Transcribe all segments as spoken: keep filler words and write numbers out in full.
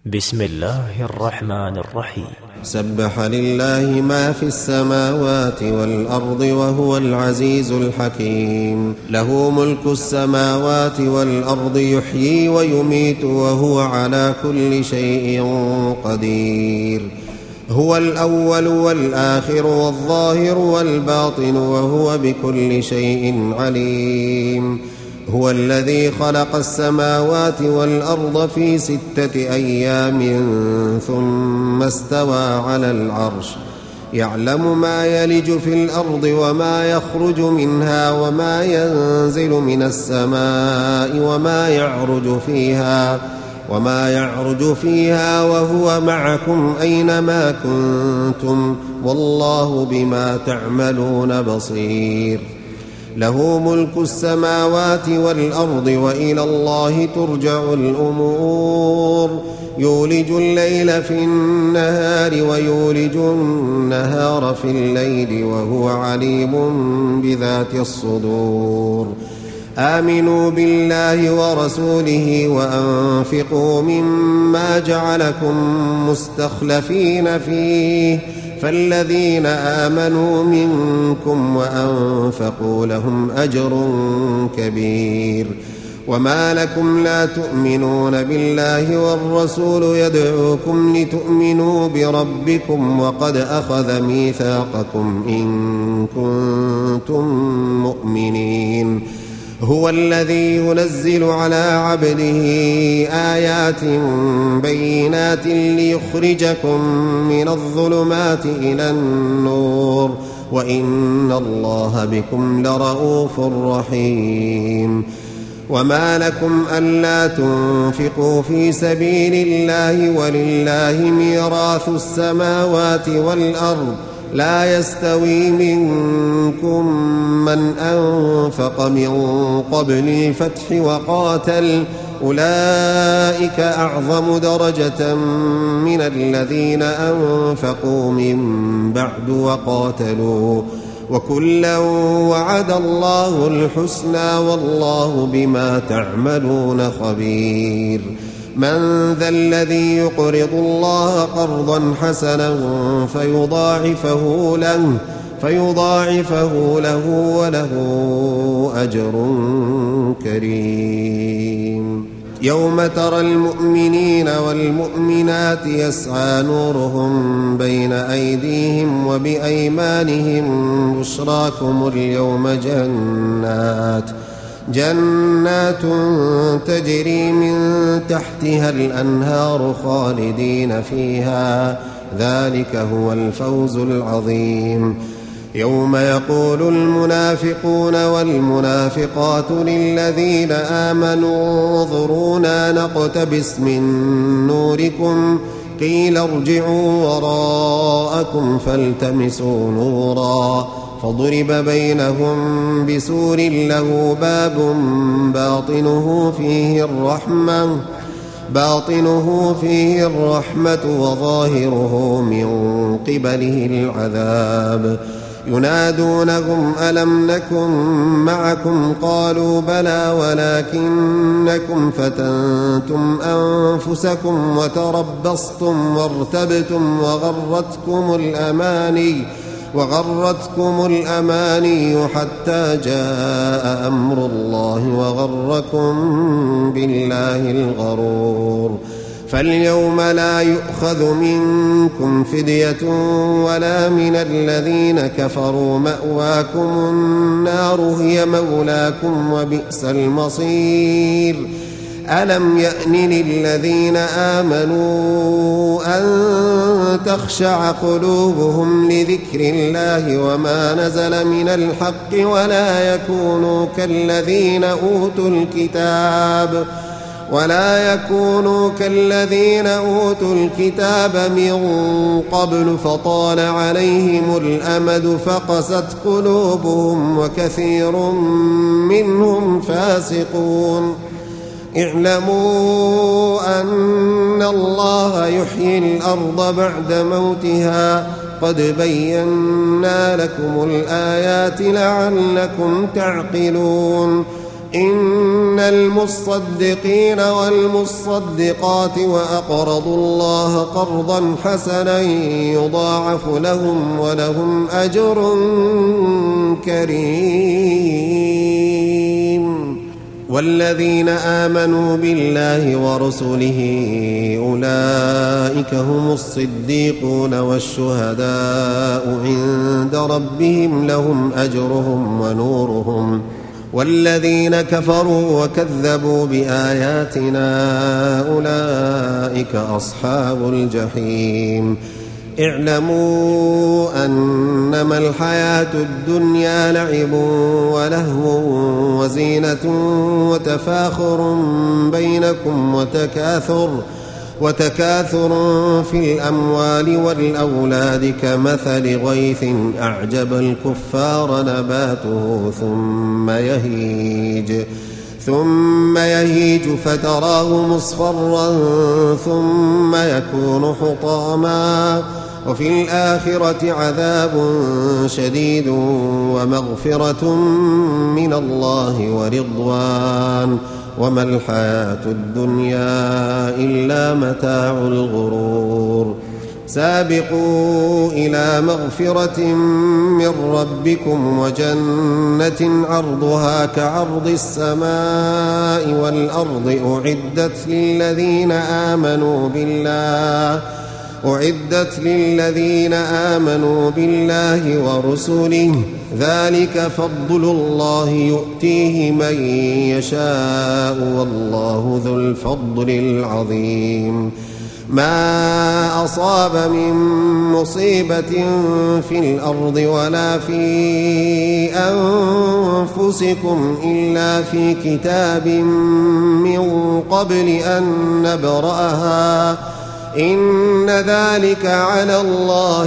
بسم الله الرحمن الرحيم. سبح لله ما في السماوات والأرض وهو العزيز الحكيم. له ملك السماوات والأرض يحيي ويميت وهو على كل شيء قدير. هو الأول والآخر والظاهر والباطن وهو بكل شيء عليم. هو الذي خلق السماوات والأرض في ستة أيام ثم استوى على العرش يعلم ما يلج في الأرض وما يخرج منها وما ينزل من السماء وما يعرج فيها وما يعرج فيها وهو معكم أينما كنتم والله بما تعملون بصير. له ملك السماوات والأرض وإلى الله ترجع الأمور. يولج الليل في النهار ويولج النهار في الليل وهو عليم بذات الصدور. آمنوا بالله ورسوله وأنفقوا مما جعلكم مستخلفين فيه فالذين آمنوا منكم وأنفقوا لهم أجر كبير. وما لكم لا تؤمنون بالله والرسول يدعوكم لتؤمنوا بربكم وقد أخذ ميثاقكم إن كنتم مؤمنين. هو الذي ينزل على عبده آيات بينات ليخرجكم من الظلمات إلى النور وإن الله بكم لرءوف رحيم. وما لكم ألا تنفقوا في سبيل الله ولله ميراث السماوات والأرض لا يستوي منكم من أنفق من قبل الفتح وقاتل أولئك أعظم درجة من الذين أنفقوا من بعد وقاتلوا وكلا وعد الله الحسنى والله بما تعملون خبير. من ذا الذي يقرض الله قرضا حسنا فيضاعفه له فيضاعفه له وله أجر كريم. يوم ترى المؤمنين والمؤمنات يسعى نورهم بين أيديهم وبأيمانهم بشراكم اليوم جنات جنات تجري من تحتها الأنهار خالدين فيها ذلك هو الفوز العظيم. يوم يقول المنافقون والمنافقات للذين آمنوا انظرونا نقتبس من نوركم قيل ارجعوا وراءكم فالتمسوا نورا فضرب بينهم بسور له باب باطنه فيه الرحمة باطنه فيه الرحمة وظاهره من قبله العذاب. ينادونهم ألم نكن معكم قالوا بلى ولكنكم فتنتم أنفسكم وتربصتم وارتبتم وغرتكم الأماني وغرتكم الأماني حتى جاء أمر الله وغركم بالله الغرور. فاليوم لا يؤخذ منكم فدية ولا من الذين كفروا مأواكم النار هي مولاكم وبئس المصير. ألم يأن للذين آمنوا أن تخشع قلوبهم لذكر الله وما نزل من الحق ولا يكونوا كالذين أوتوا الكتاب ولا يكونوا كالذين أوتوا الكتاب من قبل فطال عليهم الأمد فقست قلوبهم وكثير منهم فاسقون. اعلموا أن الله يحيي الأرض بعد موتها قد بينا لكم الآيات لعلكم تعقلون. إن المصدقين والمصدقات وأقرضوا الله قرضا حسنا يضاعف لهم ولهم أجر كريم. والذين آمنوا بالله ورسله أولئك هم الصديقون والشهداء عند ربهم لهم أجرهم ونورهم. والذين كفروا وكذبوا بآياتنا أولئك أصحاب الجحيم. اعلموا أنما الحياة الدنيا لعب ولهو وزينة وتفاخر بينكم وتكاثر وتكاثر في الأموال والأولاد كمثل غيث أعجب الكفار نباته ثم يهيج ثم يهيج فتراه مصفرا ثم يكون حطاما وفي الآخرة عذاب شديد ومغفرة من الله ورضوان وما الحياة الدنيا إلا متاع الغرور. سابقوا إلى مغفرة من ربكم وجنة عرضها كعرض السماء والأرض أعدت للذين آمنوا بالله أعدت للذين آمنوا بالله ورسله ذلك فضل الله يؤتيه من يشاء والله ذو الفضل العظيم. ما أصاب من مصيبة في الأرض ولا في أنفسكم إلا في كتاب من قبل أن نبرأها إن ذلك على الله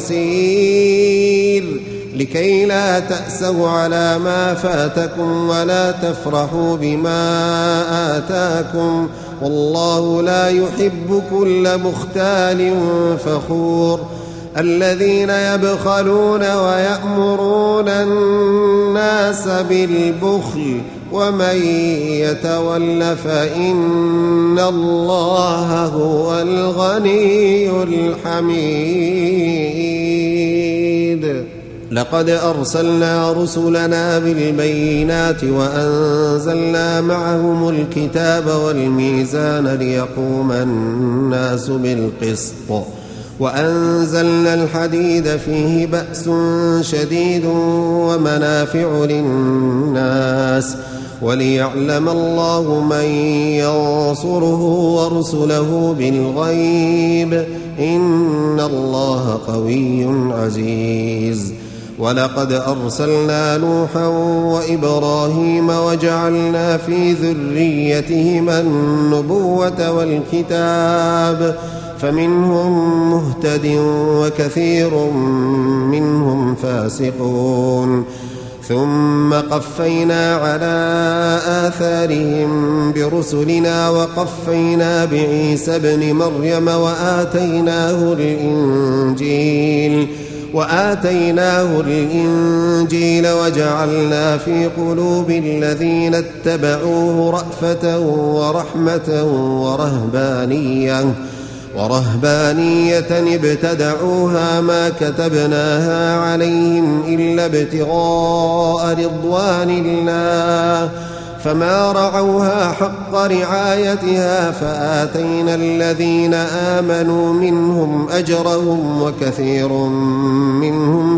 يسير. لكي لا تأسوا على ما فاتكم ولا تفرحوا بما آتاكم والله لا يحب كل مختال فخور. الذين يبخلون ويأمرون الناس بالبخل ومن يتول فإن الله هو الغني الحميد. لقد أرسلنا رسلنا بالبينات وأنزلنا معهم الكتاب والميزان ليقوم الناس بالقسط وأنزلنا الحديد فيه بأس شديد ومنافع للناس وليعلم الله من ينصره ورسله بالغيب إن الله قوي عزيز. ولقد أرسلنا نوحا وإبراهيم وجعلنا في ذريتهما النبوة والكتاب فمنهم مهتد وكثير منهم فاسقون. ثم قفينا على آثارهم برسلنا وقفينا بعيسى ابن مريم وآتيناه الإنجيل وآتيناه الإنجيل وجعلنا في قلوب الذين اتبعوه رأفة ورحمة ورهبانية ورهبانية ابتدعوها ما كتبناها عليهم إلا ابتغاء رضوان الله فما رعوها حق رعايتها فآتينا الذين آمنوا منهم أجرهم وكثير منهم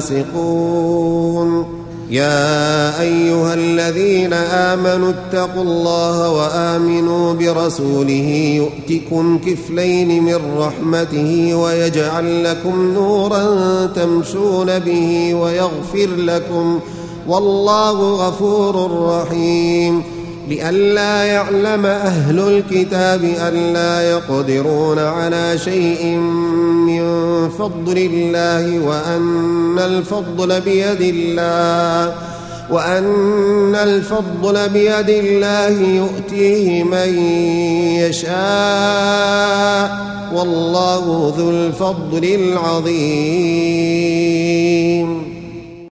فاسقون. يا أيها الذين آمنوا اتقوا الله وآمنوا برسوله يؤتكم كفلين من رحمته ويجعل لكم نورا تمشون به ويغفر لكم والله غفور رحيم. لئلا يعلم أهل الكتاب ألا يقدرون على شيء من فضل الله وأن الفضل بيد الله وأن الفضل بيد الله يؤتيه من يشاء والله ذو الفضل العظيم.